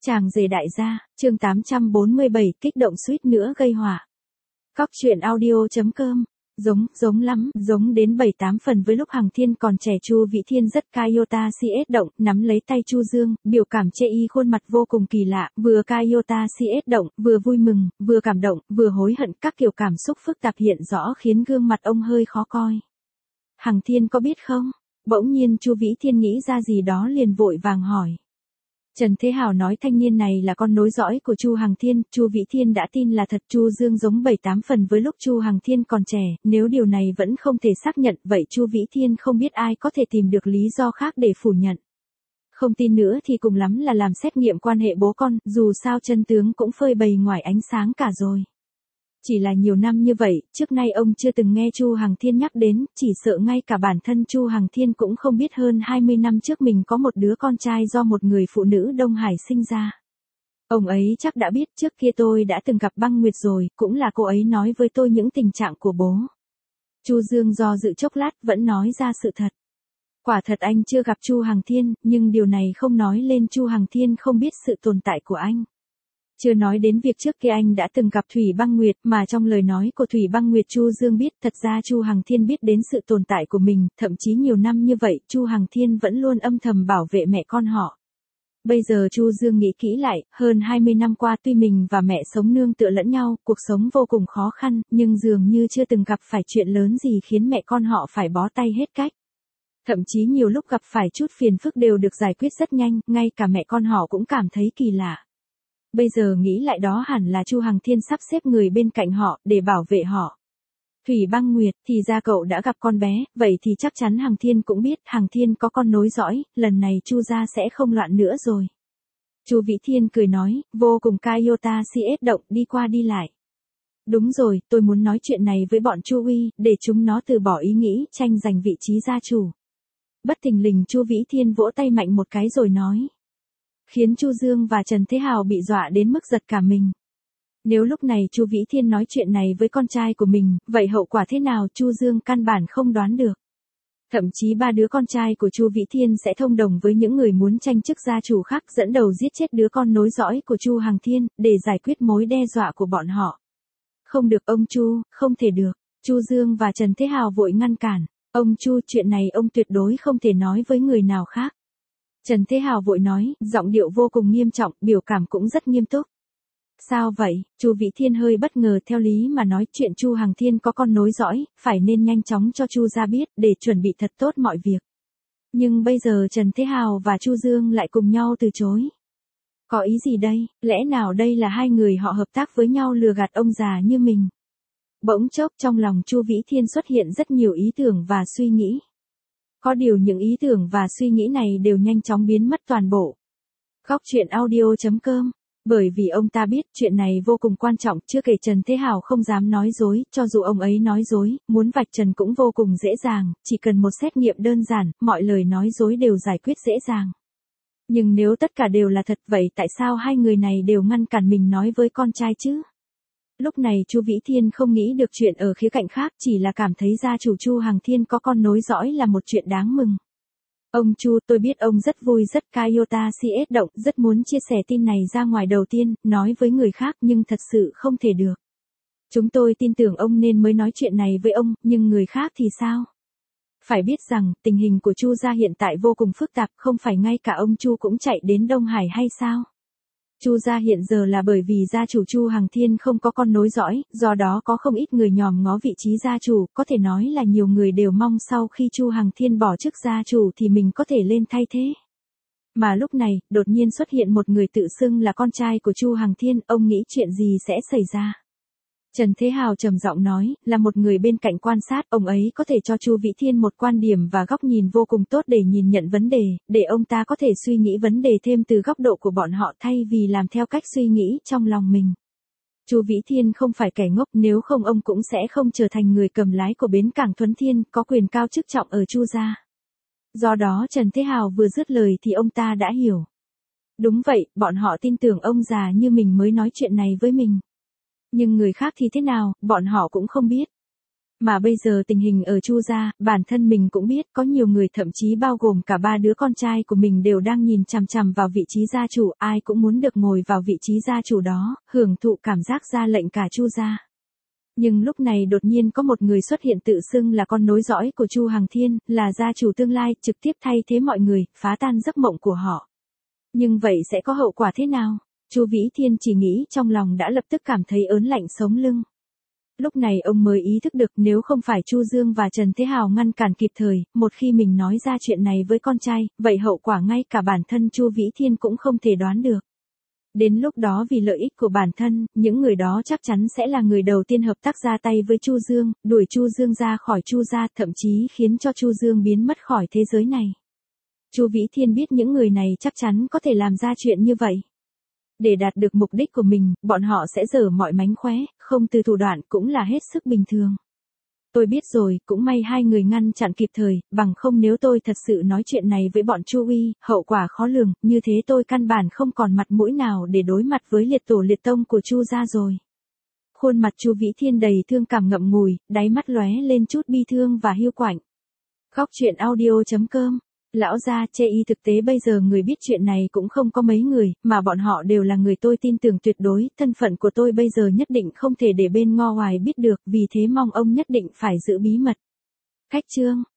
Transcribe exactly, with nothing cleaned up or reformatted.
Chàng rể đại gia, chương tám trăm bốn mươi bảy, kích động suýt nữa gây họa. Cóc truyện audio chấm com. Giống, giống lắm, giống đến bảy tám phần với lúc Hằng Thiên còn trẻ. Chu Vĩ Thiên rất Cayota si ết động, nắm lấy tay Chu Dương, biểu cảm chê y khuôn mặt vô cùng kỳ lạ, vừa Cayota si ết động, vừa vui mừng, vừa cảm động, vừa hối hận, các kiểu cảm xúc phức tạp hiện rõ khiến gương mặt ông hơi khó coi. Hằng Thiên có biết không? Bỗng nhiên Chu Vĩ Thiên nghĩ ra gì đó liền vội vàng hỏi. Trần Thế Hào nói thanh niên này là con nối dõi của Chu Hằng Thiên, Chu Vĩ Thiên đã tin là thật. Chu Dương giống bảy tám phần với lúc Chu Hằng Thiên còn trẻ, nếu điều này vẫn không thể xác nhận, vậy Chu Vĩ Thiên không biết ai có thể tìm được lý do khác để phủ nhận. Không tin nữa thì cùng lắm là làm xét nghiệm quan hệ bố con, dù sao chân tướng cũng phơi bày ngoài ánh sáng cả rồi. Chỉ là nhiều năm như vậy, trước nay ông chưa từng nghe Chu Hằng Thiên nhắc đến, chỉ sợ ngay cả bản thân Chu Hằng Thiên cũng không biết hơn hai mươi năm trước mình có một đứa con trai do một người phụ nữ Đông Hải sinh ra. Ông ấy chắc đã biết, trước kia tôi đã từng gặp Băng Nguyệt rồi, cũng là cô ấy nói với tôi những tình trạng của bố. Chu Dương do dự chốc lát vẫn nói ra sự thật. Quả thật anh chưa gặp Chu Hằng Thiên, nhưng điều này không nói lên Chu Hằng Thiên không biết sự tồn tại của anh. Chưa nói đến việc trước kia anh đã từng gặp Thủy Băng Nguyệt, mà trong lời nói của Thủy Băng Nguyệt Chu Dương biết thật ra Chu Hằng Thiên biết đến sự tồn tại của mình, thậm chí nhiều năm như vậy Chu Hằng Thiên vẫn luôn âm thầm bảo vệ mẹ con họ. Bây giờ Chu Dương nghĩ kỹ lại, hơn hai mươi năm qua tuy mình và mẹ sống nương tựa lẫn nhau, cuộc sống vô cùng khó khăn, nhưng dường như chưa từng gặp phải chuyện lớn gì khiến mẹ con họ phải bó tay hết cách. Thậm chí nhiều lúc gặp phải chút phiền phức đều được giải quyết rất nhanh, ngay cả mẹ con họ cũng cảm thấy kỳ lạ. Bây giờ nghĩ lại đó hẳn là Chu Hằng Thiên sắp xếp người bên cạnh họ, để bảo vệ họ. Thủy Băng Nguyệt, thì ra cậu đã gặp con bé, vậy thì chắc chắn Hằng Thiên cũng biết, Hằng Thiên có con nối dõi, lần này Chu gia sẽ không loạn nữa rồi. Chu Vĩ Thiên cười nói, vô cùng Cayota si ết động, đi qua đi lại. Đúng rồi, tôi muốn nói chuyện này với bọn Chu Uy, để chúng nó từ bỏ ý nghĩ tranh giành vị trí gia chủ. Bất thình lình Chu Vĩ Thiên vỗ tay mạnh một cái rồi nói. Khiến Chu Dương và Trần Thế Hào bị dọa đến mức giật cả mình. Nếu lúc này Chu Vĩ Thiên nói chuyện này với con trai của mình, vậy hậu quả thế nào Chu Dương căn bản không đoán được. Thậm chí ba đứa con trai của Chu Vĩ Thiên sẽ thông đồng với những người muốn tranh chức gia chủ khác dẫn đầu giết chết đứa con nối dõi của Chu Hằng Thiên, để giải quyết mối đe dọa của bọn họ. Không được ông Chu, không thể được. Chu Dương và Trần Thế Hào vội ngăn cản. Ông Chu, chuyện này ông tuyệt đối không thể nói với người nào khác. Trần Thế Hào vội nói, giọng điệu vô cùng nghiêm trọng, biểu cảm cũng rất nghiêm túc. Sao vậy? Chu Vĩ Thiên hơi bất ngờ, theo lý mà nói chuyện Chu Hằng Thiên có con nối dõi, phải nên nhanh chóng cho Chu gia biết, để chuẩn bị thật tốt mọi việc. Nhưng bây giờ Trần Thế Hào và Chu Dương lại cùng nhau từ chối. Có ý gì đây? Lẽ nào đây là hai người họ hợp tác với nhau lừa gạt ông già như mình? Bỗng chốc trong lòng Chu Vĩ Thiên xuất hiện rất nhiều ý tưởng và suy nghĩ. Có điều những ý tưởng và suy nghĩ này đều nhanh chóng biến mất toàn bộ. Cóc truyện audio chấm com. Bởi vì ông ta biết chuyện này vô cùng quan trọng, chưa kể Trần Thế Hào không dám nói dối, cho dù ông ấy nói dối, muốn vạch trần cũng vô cùng dễ dàng, chỉ cần một xét nghiệm đơn giản, mọi lời nói dối đều giải quyết dễ dàng. Nhưng nếu tất cả đều là thật, vậy tại sao hai người này đều ngăn cản mình nói với con trai chứ? Lúc này Chu Vĩ Thiên không nghĩ được chuyện ở khía cạnh khác, chỉ là cảm thấy gia chủ Chu Hằng Thiên có con nối dõi là một chuyện đáng mừng. Ông Chu, tôi biết ông rất vui, rất Cayota si ết động, rất muốn chia sẻ tin này ra ngoài đầu tiên, nói với người khác, nhưng thật sự không thể được. Chúng tôi tin tưởng ông nên mới nói chuyện này với ông, nhưng người khác thì sao? Phải biết rằng, tình hình của Chu gia hiện tại vô cùng phức tạp, không phải ngay cả ông Chu cũng chạy đến Đông Hải hay sao? Chu gia hiện giờ là bởi vì gia chủ Chu Hằng Thiên không có con nối dõi, do đó có không ít người nhòm ngó vị trí gia chủ, có thể nói là nhiều người đều mong sau khi Chu Hằng Thiên bỏ chức gia chủ thì mình có thể lên thay thế. Mà lúc này, đột nhiên xuất hiện một người tự xưng là con trai của Chu Hằng Thiên, ông nghĩ chuyện gì sẽ xảy ra? Trần Thế Hào trầm giọng nói, là một người bên cạnh quan sát, ông ấy có thể cho Chu Vĩ Thiên một quan điểm và góc nhìn vô cùng tốt để nhìn nhận vấn đề, để ông ta có thể suy nghĩ vấn đề thêm từ góc độ của bọn họ thay vì làm theo cách suy nghĩ trong lòng mình. Chu Vĩ Thiên không phải kẻ ngốc, nếu không ông cũng sẽ không trở thành người cầm lái của bến cảng Thuấn Thiên, có quyền cao chức trọng ở Chu gia. Do đó Trần Thế Hào vừa dứt lời thì ông ta đã hiểu. Đúng vậy, bọn họ tin tưởng ông già như mình mới nói chuyện này với mình. Nhưng người khác thì thế nào, bọn họ cũng không biết. Mà bây giờ tình hình ở Chu gia, bản thân mình cũng biết có nhiều người thậm chí bao gồm cả ba đứa con trai của mình đều đang nhìn chằm chằm vào vị trí gia chủ, ai cũng muốn được ngồi vào vị trí gia chủ đó, hưởng thụ cảm giác ra lệnh cả Chu gia. Nhưng lúc này đột nhiên có một người xuất hiện tự xưng là con nối dõi của Chu Hằng Thiên, là gia chủ tương lai, trực tiếp thay thế mọi người, phá tan giấc mộng của họ. Nhưng vậy sẽ có hậu quả thế nào? Chu Vĩ Thiên chỉ nghĩ trong lòng đã lập tức cảm thấy ớn lạnh sống lưng. Lúc này ông mới ý thức được nếu không phải Chu Dương và Trần Thế Hào ngăn cản kịp thời, một khi mình nói ra chuyện này với con trai, vậy hậu quả ngay cả bản thân Chu Vĩ Thiên cũng không thể đoán được. Đến lúc đó vì lợi ích của bản thân, những người đó chắc chắn sẽ là người đầu tiên hợp tác ra tay với Chu Dương, đuổi Chu Dương ra khỏi Chu gia, thậm chí khiến cho Chu Dương biến mất khỏi thế giới này. Chu Vĩ Thiên biết những người này chắc chắn có thể làm ra chuyện như vậy. Để đạt được mục đích của mình, bọn họ sẽ dở mọi mánh khóe, không từ thủ đoạn cũng là hết sức bình thường. Tôi biết rồi, cũng may hai người ngăn chặn kịp thời, bằng không nếu tôi thật sự nói chuyện này với bọn Chu Uy, hậu quả khó lường, như thế tôi căn bản không còn mặt mũi nào để đối mặt với liệt tổ liệt tông của Chu gia rồi. Khuôn mặt Chu Vĩ Thiên đầy thương cảm ngậm ngùi, đáy mắt lóe lên chút bi thương và hiu quạnh. Góc truyện audio chấm com. Lão gia chê y thực tế bây giờ người biết chuyện này cũng không có mấy người, mà bọn họ đều là người tôi tin tưởng tuyệt đối, thân phận của tôi bây giờ nhất định không thể để bên ngo ngoài biết được, vì thế mong ông nhất định phải giữ bí mật. Cách chương